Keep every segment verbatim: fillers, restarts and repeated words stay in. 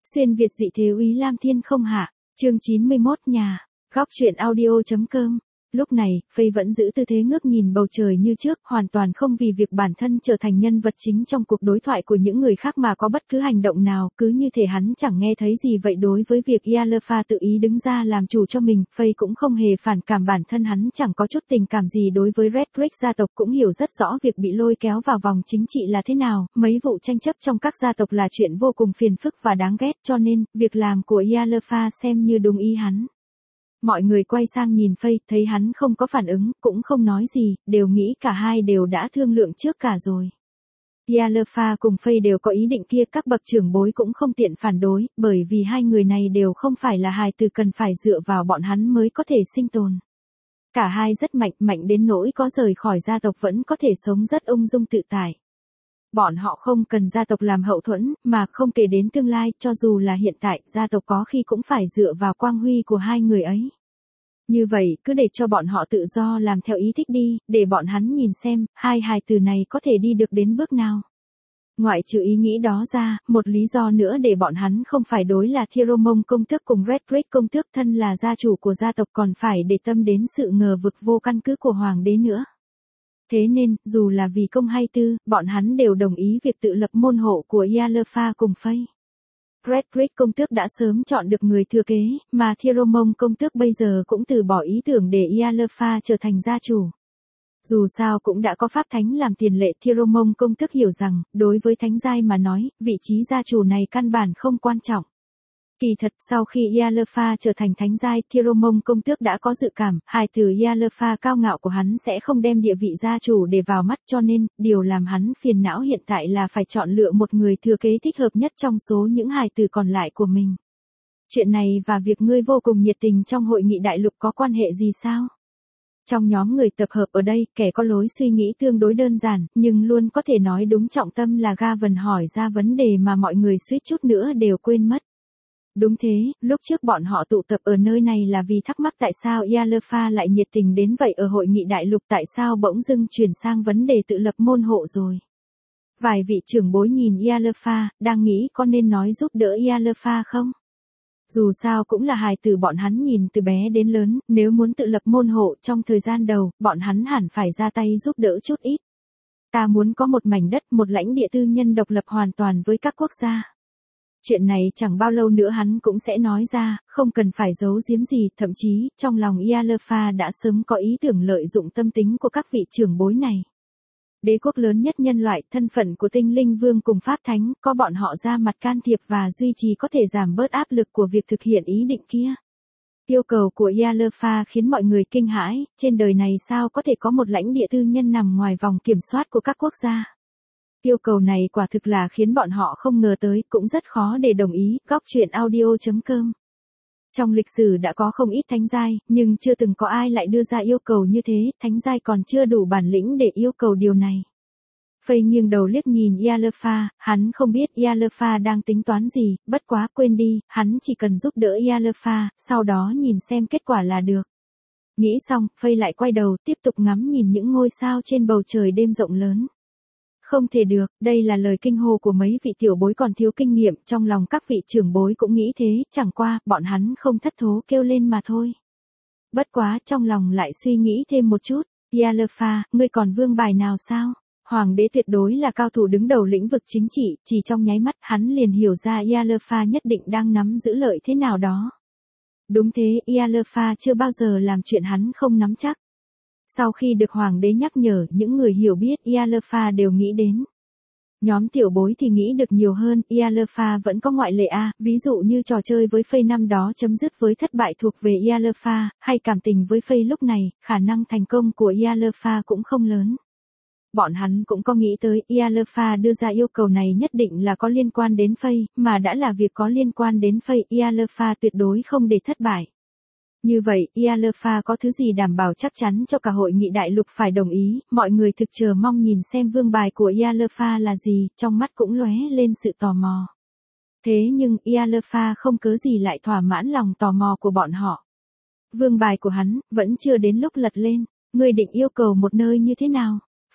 Xuyên Việt dị thế úy Lam Thiên không hạ, chương chín mươi mốt nhà, góc truyện audio.com. Lúc này, Faye vẫn giữ tư thế ngước nhìn bầu trời như trước, hoàn toàn không vì việc bản thân trở thành nhân vật chính trong cuộc đối thoại của những người khác mà có bất cứ hành động nào, cứ như thể hắn chẳng nghe thấy gì vậy. Đối với việc Yalfa tự ý đứng ra làm chủ cho mình, Faye cũng không hề phản cảm, bản thân hắn chẳng có chút tình cảm gì đối với Red Brick gia tộc, cũng hiểu rất rõ việc bị lôi kéo vào vòng chính trị là thế nào, mấy vụ tranh chấp trong các gia tộc là chuyện vô cùng phiền phức và đáng ghét, cho nên, việc làm của Yalfa xem như đúng ý hắn. Mọi người quay sang nhìn Faye, thấy hắn không có phản ứng, cũng không nói gì, đều nghĩ cả hai đều đã thương lượng trước cả rồi. Yalfa cùng Faye đều có ý định kia, các bậc trưởng bối cũng không tiện phản đối, bởi vì hai người này đều không phải là hài tử cần phải dựa vào bọn hắn mới có thể sinh tồn. Cả hai rất mạnh, mạnh đến nỗi có rời khỏi gia tộc vẫn có thể sống rất ung dung tự tại. Bọn họ không cần gia tộc làm hậu thuẫn, mà không kể đến tương lai, cho dù là hiện tại, gia tộc có khi cũng phải dựa vào quang huy của hai người ấy. Như vậy, cứ để cho bọn họ tự do làm theo ý thích đi, để bọn hắn nhìn xem, hai hài tử này có thể đi được đến bước nào. Ngoại trừ ý nghĩ đó ra, một lý do nữa để bọn hắn không phải đối là Thieromong công tước cùng Red Brick công tước, thân là gia chủ của gia tộc, còn phải để tâm đến sự ngờ vực vô căn cứ của hoàng đế nữa. Thế nên, dù là vì công hay tư, bọn hắn đều đồng ý việc tự lập môn hộ của Yalfa cùng Faye. Red Brick công tước đã sớm chọn được người thừa kế, mà Thieromong công tước bây giờ cũng từ bỏ ý tưởng để Yalfa trở thành gia chủ. Dù sao cũng đã có pháp thánh làm tiền lệ, Thieromong công tước hiểu rằng, đối với thánh giai mà nói, vị trí gia chủ này căn bản không quan trọng. Kỳ thật, sau khi Yalfa trở thành thánh giai, Thieromong công tước đã có dự cảm, hài tử Yalfa cao ngạo của hắn sẽ không đem địa vị gia chủ để vào mắt, cho nên, điều làm hắn phiền não hiện tại là phải chọn lựa một người thừa kế thích hợp nhất trong số những hài tử còn lại của mình. Chuyện này và việc ngươi vô cùng nhiệt tình trong hội nghị đại lục có quan hệ gì sao? Trong nhóm người tập hợp ở đây, kẻ có lối suy nghĩ tương đối đơn giản, nhưng luôn có thể nói đúng trọng tâm là Gavin hỏi ra vấn đề mà mọi người suýt chút nữa đều quên mất. Đúng thế, lúc trước bọn họ tụ tập ở nơi này là vì thắc mắc tại sao Yalfa lại nhiệt tình đến vậy ở hội nghị đại lục, tại sao bỗng dưng chuyển sang vấn đề tự lập môn hộ rồi. Vài vị trưởng bối nhìn Yalfa, đang nghĩ có nên nói giúp đỡ Yalfa không? Dù sao cũng là hài tử bọn hắn nhìn từ bé đến lớn, nếu muốn tự lập môn hộ trong thời gian đầu, bọn hắn hẳn phải ra tay giúp đỡ chút ít. Ta muốn có một mảnh đất, một lãnh địa tư nhân độc lập hoàn toàn với các quốc gia. Chuyện này chẳng bao lâu nữa hắn cũng sẽ nói ra, không cần phải giấu giếm gì, thậm chí, trong lòng Yalfa đã sớm có ý tưởng lợi dụng tâm tính của các vị trưởng bối này. Đế quốc lớn nhất nhân loại, thân phận của tinh linh vương cùng pháp thánh, có bọn họ ra mặt can thiệp và duy trì có thể giảm bớt áp lực của việc thực hiện ý định kia. Yêu cầu của Yalfa khiến mọi người kinh hãi, trên đời này sao có thể có một lãnh địa tư nhân nằm ngoài vòng kiểm soát của các quốc gia. Yêu cầu này quả thực là khiến bọn họ không ngờ tới, cũng rất khó để đồng ý. Góc truyện audio.com. Trong lịch sử đã có không ít thánh giai, nhưng chưa từng có ai lại đưa ra yêu cầu như thế, thánh giai còn chưa đủ bản lĩnh để yêu cầu điều này. Faye nghiêng đầu liếc nhìn Yalfa, hắn không biết Yalfa đang tính toán gì, bất quá quên đi, hắn chỉ cần giúp đỡ Yalfa, sau đó nhìn xem kết quả là được. Nghĩ xong, Faye lại quay đầu, tiếp tục ngắm nhìn những ngôi sao trên bầu trời đêm rộng lớn. Không thể được, đây là lời kinh hô của mấy vị tiểu bối còn thiếu kinh nghiệm, trong lòng các vị trưởng bối cũng nghĩ thế, chẳng qua, bọn hắn không thất thố kêu lên mà thôi. Bất quá, trong lòng lại suy nghĩ thêm một chút, Yalfa, ngươi còn vương bài nào sao? Hoàng đế tuyệt đối là cao thủ đứng đầu lĩnh vực chính trị, chỉ trong nháy mắt hắn liền hiểu ra Yalfa nhất định đang nắm giữ lợi thế nào đó. Đúng thế, Yalfa chưa bao giờ làm chuyện hắn không nắm chắc. Sau khi được hoàng đế nhắc nhở, những người hiểu biết Yalfa đều nghĩ đến. Nhóm tiểu bối thì nghĩ được nhiều hơn, Yalfa vẫn có ngoại lệ a, ví dụ như trò chơi với Faye năm đó chấm dứt với thất bại thuộc về Yalfa, hay cảm tình với Faye lúc này, khả năng thành công của Yalfa cũng không lớn. Bọn hắn cũng có nghĩ tới, Yalfa đưa ra yêu cầu này nhất định là có liên quan đến Faye, mà đã là việc có liên quan đến Faye, Yalfa tuyệt đối không để thất bại. Như vậy, Yalfa có thứ gì đảm bảo chắc chắn cho cả hội nghị đại lục phải đồng ý, mọi người thực chờ mong nhìn xem vương bài của Yalfa là gì, trong mắt cũng lóe lên sự tò mò. Thế nhưng, Yalfa không cớ gì lại thỏa mãn lòng tò mò của bọn họ. Vương bài của hắn, vẫn chưa đến lúc lật lên, ngươi định yêu cầu một nơi như thế nào?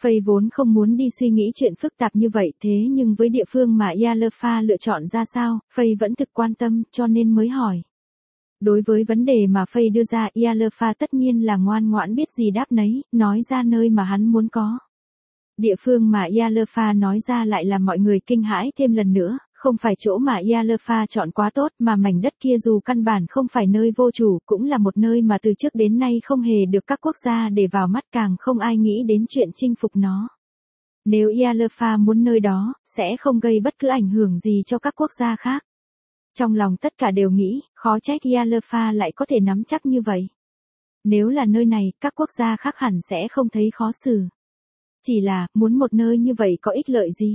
Faye vốn không muốn đi suy nghĩ chuyện phức tạp như vậy, thế nhưng với địa phương mà Yalfa lựa chọn ra sao, Faye vẫn thực quan tâm, cho nên mới hỏi. Đối với vấn đề mà Faye đưa ra, Yalfa tất nhiên là ngoan ngoãn biết gì đáp nấy, nói ra nơi mà hắn muốn có. Địa phương mà Yalfa nói ra lại làm mọi người kinh hãi thêm lần nữa, không phải chỗ mà Yalfa chọn quá tốt, mà mảnh đất kia dù căn bản không phải nơi vô chủ, cũng là một nơi mà từ trước đến nay không hề được các quốc gia để vào mắt, càng không ai nghĩ đến chuyện chinh phục nó. Nếu Yalfa muốn nơi đó, sẽ không gây bất cứ ảnh hưởng gì cho các quốc gia khác. Trong lòng tất cả đều nghĩ, khó trách Yalfa lại có thể nắm chắc như vậy. Nếu là nơi này, các quốc gia khác hẳn sẽ không thấy khó xử. Chỉ là, muốn một nơi như vậy có ích lợi gì?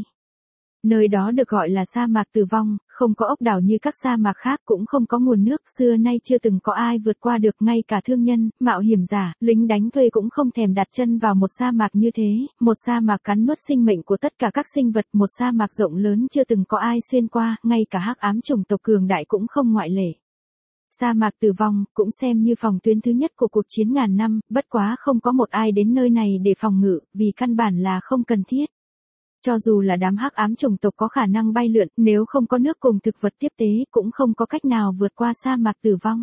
Nơi đó được gọi là sa mạc tử vong, không có ốc đảo như các sa mạc khác, cũng không có nguồn nước, xưa nay chưa từng có ai vượt qua được, ngay cả thương nhân, mạo hiểm giả, lính đánh thuê cũng không thèm đặt chân vào một sa mạc như thế, một sa mạc cắn nuốt sinh mệnh của tất cả các sinh vật, một sa mạc rộng lớn chưa từng có ai xuyên qua, ngay cả hắc ám chủng tộc cường đại cũng không ngoại lệ. Sa mạc tử vong, cũng xem như phòng tuyến thứ nhất của cuộc chiến ngàn năm, bất quá không có một ai đến nơi này để phòng ngự, vì căn bản là không cần thiết. Cho dù là đám hắc ám chủng tộc có khả năng bay lượn, nếu không có nước cùng thực vật tiếp tế, cũng không có cách nào vượt qua sa mạc tử vong.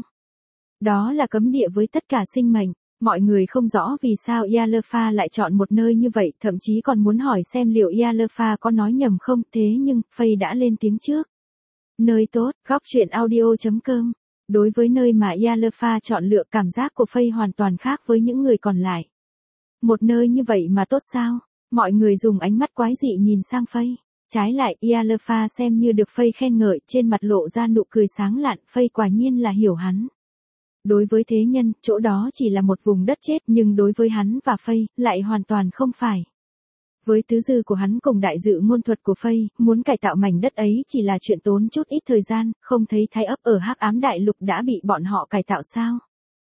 Đó là cấm địa với tất cả sinh mệnh. Mọi người không rõ vì sao Yalfa lại chọn một nơi như vậy, thậm chí còn muốn hỏi xem liệu Yalfa có nói nhầm không, thế nhưng, Faye đã lên tiếng trước. Nơi tốt, góc truyện audio chấm com. Đối với nơi mà Yalfa chọn lựa, cảm giác của Faye hoàn toàn khác với những người còn lại. Một nơi như vậy mà tốt sao? Mọi người dùng ánh mắt quái dị nhìn sang Faye. Trái lại, Yalfa xem như được Faye khen ngợi, trên mặt lộ ra nụ cười sáng lạn, Faye quả nhiên là hiểu hắn. Đối với thế nhân, chỗ đó chỉ là một vùng đất chết, nhưng đối với hắn và Faye, lại hoàn toàn không phải. Với tứ dư của hắn cùng đại dự ngôn thuật của Faye, muốn cải tạo mảnh đất ấy chỉ là chuyện tốn chút ít thời gian, không thấy Thái ấp ở Hắc Ám Đại Lục đã bị bọn họ cải tạo sao?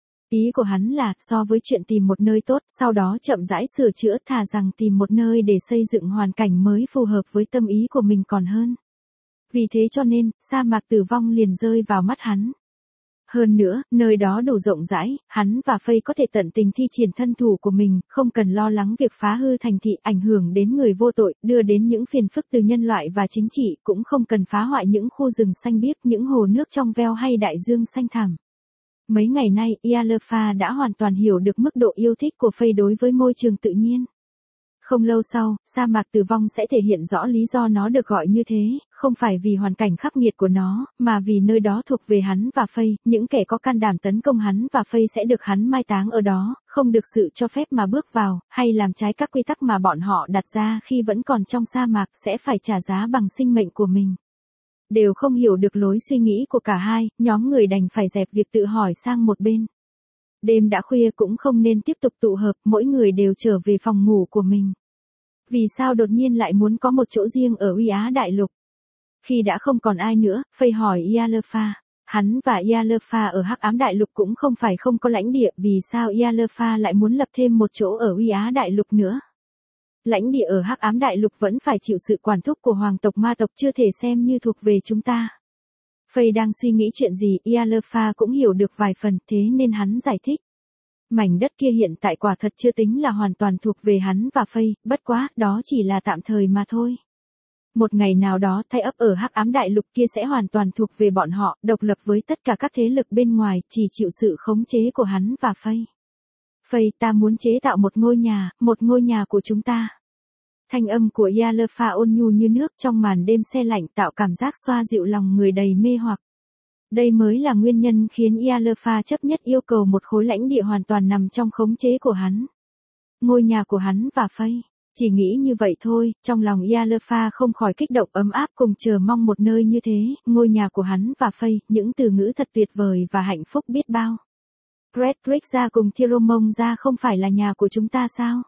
Ý của hắn là, so với chuyện tìm một nơi tốt, sau đó chậm rãi sửa chữa, thà rằng tìm một nơi để xây dựng hoàn cảnh mới phù hợp với tâm ý của mình còn hơn. Vì thế cho nên, sa mạc tử vong liền rơi vào mắt hắn. Hơn nữa, nơi đó đủ rộng rãi, hắn và Faye có thể tận tình thi triển thân thủ của mình, không cần lo lắng việc phá hư thành thị, ảnh hưởng đến người vô tội, đưa đến những phiền phức từ nhân loại và chính trị, cũng không cần phá hoại những khu rừng xanh biếc, những hồ nước trong veo hay đại dương xanh thẳm. Mấy ngày nay, Yalfa đã hoàn toàn hiểu được mức độ yêu thích của Faye đối với môi trường tự nhiên. Không lâu sau, sa mạc tử vong sẽ thể hiện rõ lý do nó được gọi như thế, không phải vì hoàn cảnh khắc nghiệt của nó, mà vì nơi đó thuộc về hắn và Faye, những kẻ có can đảm tấn công hắn và Faye sẽ được hắn mai táng ở đó, không được sự cho phép mà bước vào, hay làm trái các quy tắc mà bọn họ đặt ra khi vẫn còn trong sa mạc, sẽ phải trả giá bằng sinh mệnh của mình. Đều không hiểu được lối suy nghĩ của cả hai, nhóm người đành phải dẹp việc tự hỏi sang một bên. Đêm đã khuya cũng không nên tiếp tục tụ hợp, mỗi người đều trở về phòng ngủ của mình. Vì sao đột nhiên lại muốn có một chỗ riêng ở Uy Á Đại Lục? Khi đã không còn ai nữa, Faye hỏi Yalfa. Hắn và Yalfa ở Hắc Ám Đại Lục cũng không phải không có lãnh địa, vì sao Yalfa lại muốn lập thêm một chỗ ở Uy Á Đại Lục nữa? Lãnh địa ở Hắc Ám Đại Lục vẫn phải chịu sự quản thúc của hoàng tộc ma tộc, chưa thể xem như thuộc về chúng ta. Faye đang suy nghĩ chuyện gì, Yalfa cũng hiểu được vài phần, thế nên hắn giải thích. Mảnh đất kia hiện tại quả thật chưa tính là hoàn toàn thuộc về hắn và Faye, bất quá, đó chỉ là tạm thời mà thôi. Một ngày nào đó, Thái ấp ở Hắc Ám Đại Lục kia sẽ hoàn toàn thuộc về bọn họ, độc lập với tất cả các thế lực bên ngoài, chỉ chịu sự khống chế của hắn và Faye. Faye, ta muốn chế tạo một ngôi nhà, một ngôi nhà của chúng ta. Thanh âm của Yalfa ôn nhu như nước trong màn đêm se lạnh, tạo cảm giác xoa dịu lòng người đầy mê hoặc. Đây mới là nguyên nhân khiến Yalfa chấp nhất yêu cầu một khối lãnh địa hoàn toàn nằm trong khống chế của hắn. Ngôi nhà của hắn và Faye. Chỉ nghĩ như vậy thôi, trong lòng Yalfa không khỏi kích động ấm áp cùng chờ mong một nơi như thế, ngôi nhà của hắn và Faye, những từ ngữ thật tuyệt vời và hạnh phúc biết bao. Redrick ra cùng Thiromong ra không phải là nhà của chúng ta sao?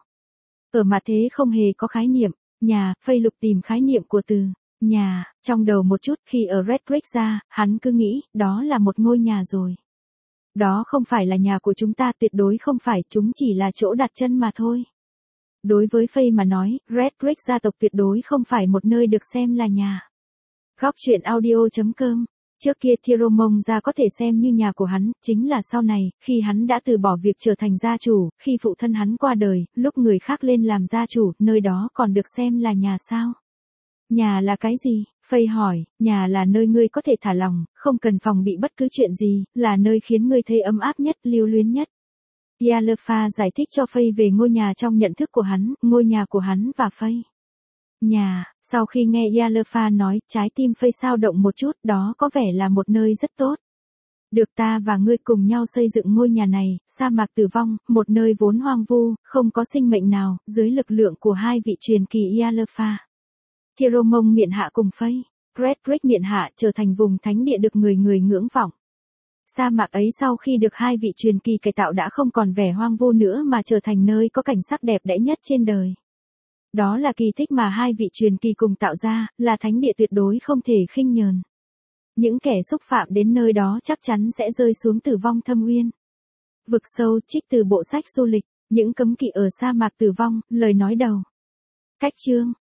Ở mặt thế không hề có khái niệm, nhà, Faye lục tìm khái niệm của từ nhà, trong đầu một chút, khi ở Redrick ra, hắn cứ nghĩ, đó là một ngôi nhà rồi. Đó không phải là nhà của chúng ta, tuyệt đối không phải, chúng chỉ là chỗ đặt chân mà thôi. Đối với Faye mà nói, Redrick gia tộc tuyệt đối không phải một nơi được xem là nhà. Góc truyện audio chấm com Trước kia Thiromong gia có thể xem như nhà của hắn, chính là sau này, khi hắn đã từ bỏ việc trở thành gia chủ, khi phụ thân hắn qua đời, lúc người khác lên làm gia chủ, nơi đó còn được xem là nhà sao? Nhà là cái gì? Faye hỏi, nhà là nơi ngươi có thể thả lòng, không cần phòng bị bất cứ chuyện gì, là nơi khiến ngươi thấy ấm áp nhất, lưu luyến nhất. Yalfa giải thích cho Faye về ngôi nhà trong nhận thức của hắn, ngôi nhà của hắn và Faye. Nhà, sau khi nghe Yalfa nói, trái tim Faye sao động một chút, đó có vẻ là một nơi rất tốt. Được ta và ngươi cùng nhau xây dựng ngôi nhà này, sa mạc tử vong, một nơi vốn hoang vu, không có sinh mệnh nào, dưới lực lượng của hai vị truyền kỳ Yalfa. Thiromong miện hạ cùng Faye. Frederick miện hạ trở thành vùng thánh địa được người người ngưỡng vọng. Sa mạc ấy sau khi được hai vị truyền kỳ cải tạo đã không còn vẻ hoang vu nữa mà trở thành nơi có cảnh sắc đẹp đẽ nhất trên đời. Đó là kỳ tích mà hai vị truyền kỳ cùng tạo ra, là thánh địa tuyệt đối không thể khinh nhờn. Những kẻ xúc phạm đến nơi đó chắc chắn sẽ rơi xuống tử vong thâm uyên. Vực sâu trích từ bộ sách du lịch, những cấm kỵ ở sa mạc tử vong, lời nói đầu. Cách chương